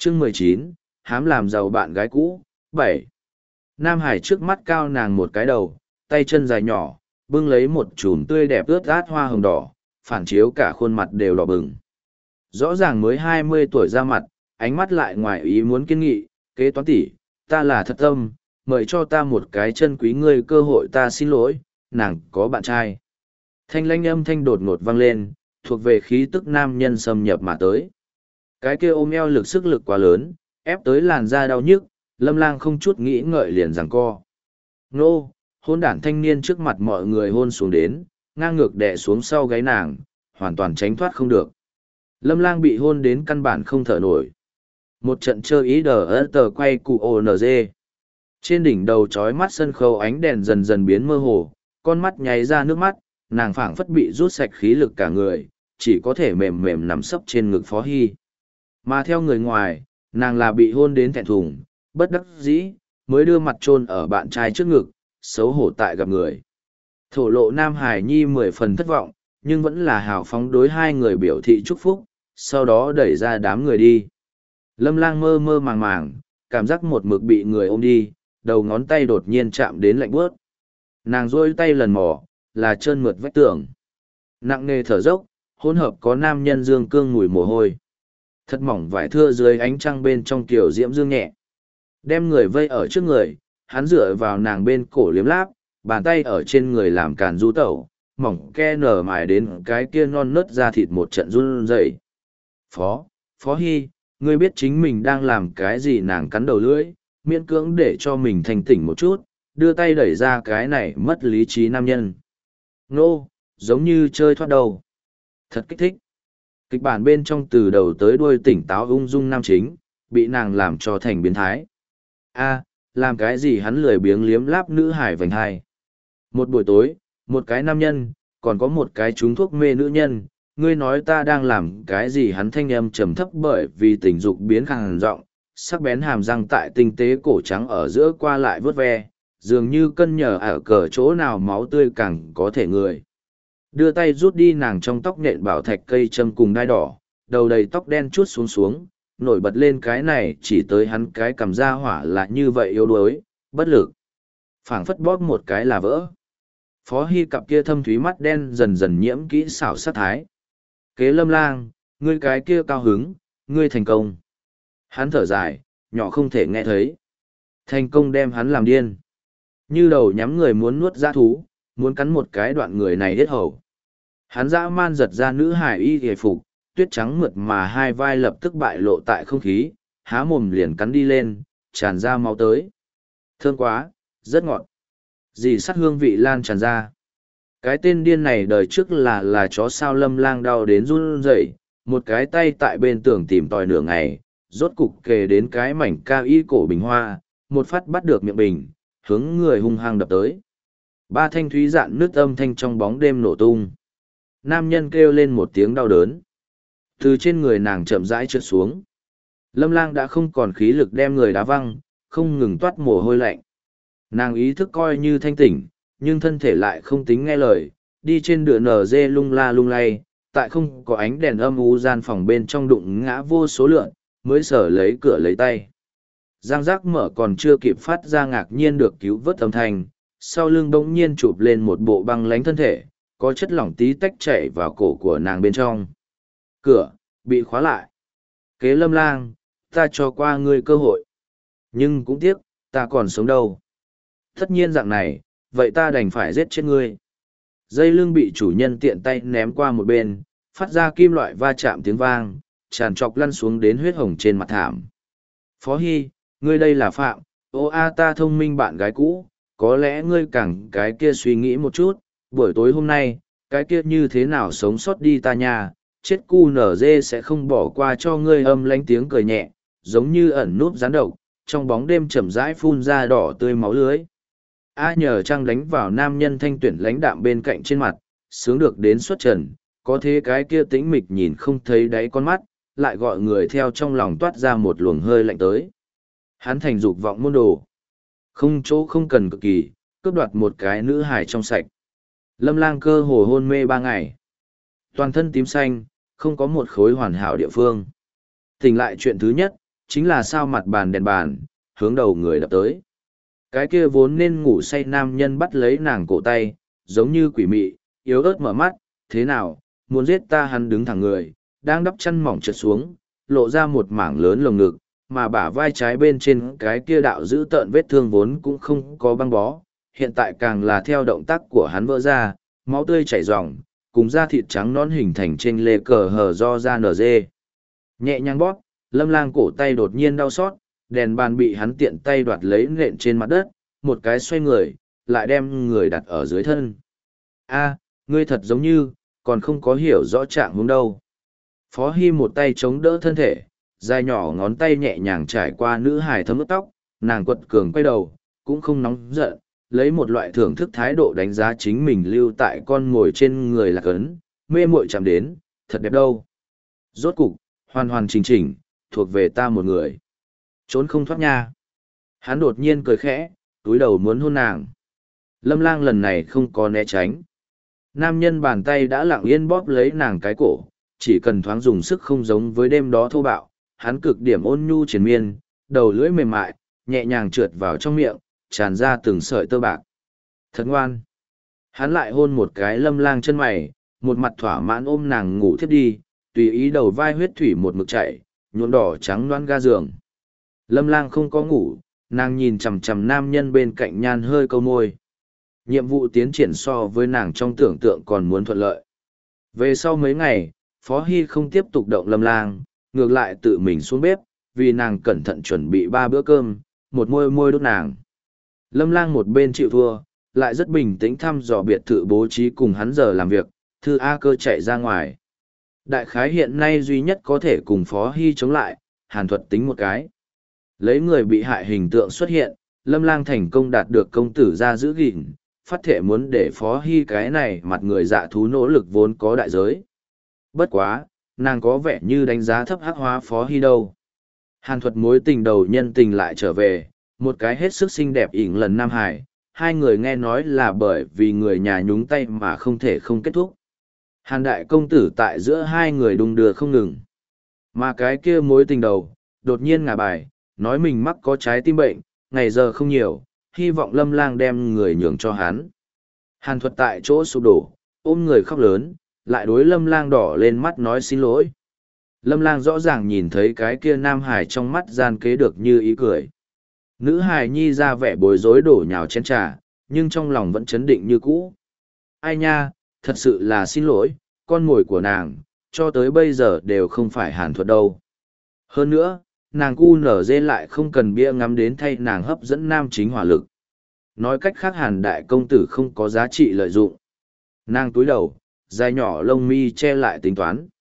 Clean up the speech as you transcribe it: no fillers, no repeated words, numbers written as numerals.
Chương 19, hám làm giàu bạn gái cũ. 7. Nam Hải trước mắt cao nàng một cái đầu, tay chân dài nhỏ, bưng lấy một chùm tươi đẹp ướt át hoa hồng đỏ, phản chiếu cả khuôn mặt đều đỏ bừng. Rõ ràng mới 20 tuổi ra mặt, ánh mắt lại ngoài ý muốn kiên nghị, kế toán tỷ, ta là thật tâm, mời cho ta một cái chân quý ngươi cơ hội, ta xin lỗi, nàng có bạn trai. Thanh lãnh âm thanh đột ngột vang lên, thuộc về khí tức nam nhân xâm nhập mà tới. Cái kia ôm eo lực sức lực quá lớn, ép tới làn da đau nhức, Lâm Lang không chút nghĩ ngợi liền giằng co. Nô, hôn đản thanh niên trước mặt mọi người hôn xuống đến, ngang ngược đè xuống sau gáy nàng, hoàn toàn tránh thoát không được. Lâm Lang bị hôn đến căn bản không thở nổi. Một trận chơi ý đờ tờ quay cụ ONG. Trên đỉnh đầu trói mắt sân khấu ánh đèn dần dần biến mơ hồ, con mắt nháy ra nước mắt, nàng phảng phất bị rút sạch khí lực cả người, chỉ có thể mềm mềm nằm sấp trên ngực Phó Hy. Mà theo người ngoài, nàng là bị hôn đến thẹn thùng, bất đắc dĩ, mới đưa mặt chôn ở bạn trai trước ngực, xấu hổ tại gặp người. Thổ lộ Nam Hải Nhi 10 phần thất vọng, nhưng vẫn là hào phóng đối hai người biểu thị chúc phúc, sau đó đẩy ra đám người đi. Lâm Lang mơ mơ màng màng, cảm giác một mực bị người ôm đi, đầu ngón tay đột nhiên chạm đến lạnh buốt. Nàng rôi tay lần mò, là trơn mượt vách tường. Nặng nề thở dốc, hỗn hợp có nam nhân dương cương mùi mồ hôi. Thật mỏng vải thưa dưới ánh trăng bên trong kiểu diễm dương nhẹ. Đem người vây ở trước người, hắn dựa vào nàng bên cổ liếm láp, bàn tay ở trên người làm càn du tẩu, mỏng ke nở mài đến cái kia non nớt ra thịt một trận run rẩy. Phó Hy, ngươi biết chính mình đang làm cái gì? Nàng cắn đầu lưỡi, miễn cưỡng để cho mình thanh tỉnh một chút, đưa tay đẩy ra cái này mất lý trí nam nhân. Nô, giống như chơi thoát đầu. Thật kích thích. Kịch bản bên trong từ đầu tới đuôi tỉnh táo ung dung nam chính, bị nàng làm cho thành biến thái. Làm cái gì? Hắn lười biếng liếm láp nữ hải vành hai. Một buổi tối, một cái nam nhân, còn có một cái trúng thuốc mê nữ nhân, ngươi nói ta đang làm cái gì? Hắn thanh âm trầm thấp bởi vì tình dục biến khàn giọng, sắc bén hàm răng tại tinh tế cổ trắng ở giữa qua lại vớt ve, dường như cân nhở ở cờ chỗ nào máu tươi càng có thể người. Đưa tay rút đi nàng trong tóc nhện bảo thạch cây châm cùng đai đỏ, đầu đầy tóc đen chuốt xuống xuống, nổi bật lên cái này chỉ tới hắn cái cầm da hỏa là như vậy yếu đuối, bất lực. Phảng phất bóp một cái là vỡ. Phó Hy cặp kia thâm thúy mắt đen dần dần nhiễm kỹ xảo sát thái. Kế Lâm Lang, ngươi cái kia cao hứng, ngươi thành công. Hắn thở dài, nhỏ không thể nghe thấy. Thành công đem hắn làm điên. Như đầu nhắm người muốn nuốt dã thú, muốn cắn một cái đoạn người này hết hầu. Hắn dã man giật ra nữ hải y hề phục, tuyết trắng mượt mà hai vai lập tức bại lộ tại không khí, há mồm liền cắn đi lên, tràn ra máu tới. Thơm quá, rất ngọt. Dì sắt hương vị lan tràn ra. Cái tên điên này đời trước là chó sao. Lâm Lang đau đến run rẩy, một cái tay tại bên tường tìm tòi nửa ngày, rốt cục kề đến cái mảnh cao y cổ bình hoa, một phát bắt được miệng bình, hướng người hung hăng đập tới. Ba thanh thúy dạn nước âm thanh trong bóng đêm nổ tung. Nam nhân kêu lên một tiếng đau đớn. Từ trên người nàng chậm rãi trượt xuống. Lâm Lang đã không còn khí lực đem người đá văng, không ngừng toát mồ hôi lạnh. Nàng ý thức coi như thanh tỉnh, nhưng thân thể lại không tính nghe lời, đi trên đường nở dê lung la lung lay, tại không có ánh đèn âm u gian phòng bên trong đụng ngã vô số lượn, mới sở lấy cửa lấy tay. Giang giác mở còn chưa kịp phát ra ngạc nhiên được cứu vớt âm thanh, sau lưng bỗng nhiên chụp lên một bộ băng lánh thân thể, có chất lỏng tí tách chảy vào cổ của nàng bên trong. Cửa, bị khóa lại. Kế Lâm Lang, ta cho qua ngươi cơ hội. Nhưng cũng tiếc, ta còn sống đâu. Tất nhiên dạng này, vậy ta đành phải giết chết ngươi. Dây lưng bị chủ nhân tiện tay ném qua một bên, phát ra kim loại va chạm tiếng vang, tràn trọc lăn xuống đến huyết hồng trên mặt thảm. Phó Hy, ngươi đây là phạm, ta thông minh bạn gái cũ, có lẽ ngươi càng cái kia suy nghĩ một chút, buổi tối hôm nay, cái kia như thế nào sống sót đi ta nhà, chết cu nở dê sẽ không bỏ qua cho ngươi. Âm lánh tiếng cười nhẹ, giống như ẩn núp rắn độc, trong bóng đêm chậm rãi phun ra đỏ tươi máu lưới. Nhờ trăng đánh vào nam nhân thanh tuyển lãnh đạm bên cạnh trên mặt, sướng được đến xuất trần, có thế cái kia tĩnh mịch nhìn không thấy đáy con mắt, lại gọi người theo trong lòng toát ra một luồng hơi lạnh tới. Hắn thành dục vọng môn đồ. Không chỗ không cần cực kỳ, cướp đoạt một cái nữ hài trong sạch. Lâm Lang cơ hồ hôn mê 3 ngày. Toàn thân tím xanh, không có một khối hoàn hảo địa phương. Tỉnh lại chuyện thứ nhất, chính là sao mặt bàn đèn bàn, hướng đầu người đập tới. Cái kia vốn nên ngủ say nam nhân bắt lấy nàng cổ tay, giống như quỷ mị, yếu ớt mở mắt, thế nào, muốn giết ta? Hắn đứng thẳng người, đang đắp chăn mỏng trượt xuống, lộ ra một mảng lớn lồng ngực, mà bả vai trái bên trên cái kia đạo giữ tợn vết thương vốn cũng không có băng bó, hiện tại càng là theo động tác của hắn vỡ ra, máu tươi chảy ròng, cùng da thịt trắng nõn hình thành trên lê cờ hở do da nở dê. Nhẹ nhàng bóp, Lâm Lang cổ tay đột nhiên đau xót, đèn bàn bị hắn tiện tay đoạt lấy nện trên mặt đất, một cái xoay người, lại đem người đặt ở dưới thân. A, ngươi thật giống như, còn không có hiểu rõ trạng huống đâu. Phó Hy một tay chống đỡ thân thể, dài nhỏ ngón tay nhẹ nhàng trải qua nữ hài thấm ướt tóc, nàng quật cường quay đầu, cũng không nóng giận, lấy một loại thưởng thức thái độ đánh giá chính mình lưu tại con ngồi trên người lạc ấn, mê muội chạm đến, thật đẹp đâu. Rốt cục, hoàn hoàn chỉnh chỉnh, thuộc về ta một người. Trốn không thoát nha. Hắn đột nhiên cười khẽ, túi đầu muốn hôn nàng. Lâm Lang lần này không có né tránh. Nam nhân bàn tay đã lặng yên bóp lấy nàng cái cổ, chỉ cần thoáng dùng sức không giống với đêm đó thô bạo, hắn cực điểm ôn nhu triền miên, đầu lưỡi mềm mại, nhẹ nhàng trượt vào trong miệng, tràn ra từng sợi tơ bạc. Thật ngoan. Hắn lại hôn một cái Lâm Lang chân mày, một mặt thỏa mãn ôm nàng ngủ thiếp đi, tùy ý đầu vai huyết thủy một mực chảy, nhuộm đỏ trắng loãng ga giường. Lâm Lang không có ngủ, nàng nhìn chằm chằm nam nhân bên cạnh nhan hơi câu môi. Nhiệm vụ tiến triển so với nàng trong tưởng tượng còn muốn thuận lợi. Về sau mấy ngày, Phó Hy không tiếp tục động Lâm Lang, ngược lại tự mình xuống bếp, vì nàng cẩn thận chuẩn bị 3 bữa cơm, một môi môi đốt nàng. Lâm Lang một bên chịu thua, lại rất bình tĩnh thăm dò biệt thự bố trí cùng hắn giờ làm việc, Thư A Cơ chạy ra ngoài. Đại khái hiện nay duy nhất có thể cùng Phó Hy chống lại, Hàn Thuật tính một cái. Lấy người bị hại hình tượng xuất hiện, Lâm Lang thành công đạt được công tử ra giữ gìn, phát thể muốn để Phó Hy cái này mặt người dạ thú nỗ lực vốn có đại giới. Bất quá, nàng có vẻ như đánh giá thấp hắc hóa Phó Hy đâu. Hàn Thuật mối tình đầu nhân tình lại trở về, một cái hết sức xinh đẹp ỉn lần Nam Hải, hai người nghe nói là bởi vì người nhà nhúng tay mà không thể không kết thúc. Hàn đại công tử tại giữa hai người đung đưa không ngừng. Mà cái kia mối tình đầu, đột nhiên ngả bài, nói mình mắc có trái tim bệnh, ngày giờ không nhiều, hy vọng Lâm Lang đem người nhường cho hắn. Hàn Thuật tại chỗ sụp đổ, ôm người khóc lớn, lại đối Lâm Lang đỏ lên mắt nói xin lỗi. Lâm Lang rõ ràng nhìn thấy cái kia nam hải trong mắt gian kế được như ý cười. Nữ hài nhi ra vẻ bối rối đổ nhào chén trà, nhưng trong lòng vẫn chấn định như cũ. Ai nha, thật sự là xin lỗi, con mồi của nàng, cho tới bây giờ đều không phải Hàn Thuật đâu. Hơn nữa, nàng cu nở dê lại không cần bia ngắm đến thay nàng hấp dẫn nam chính hỏa lực. Nói cách khác Hàn đại công tử không có giá trị lợi dụng. Nàng túi đầu, dài nhỏ lông mi che lại tính toán.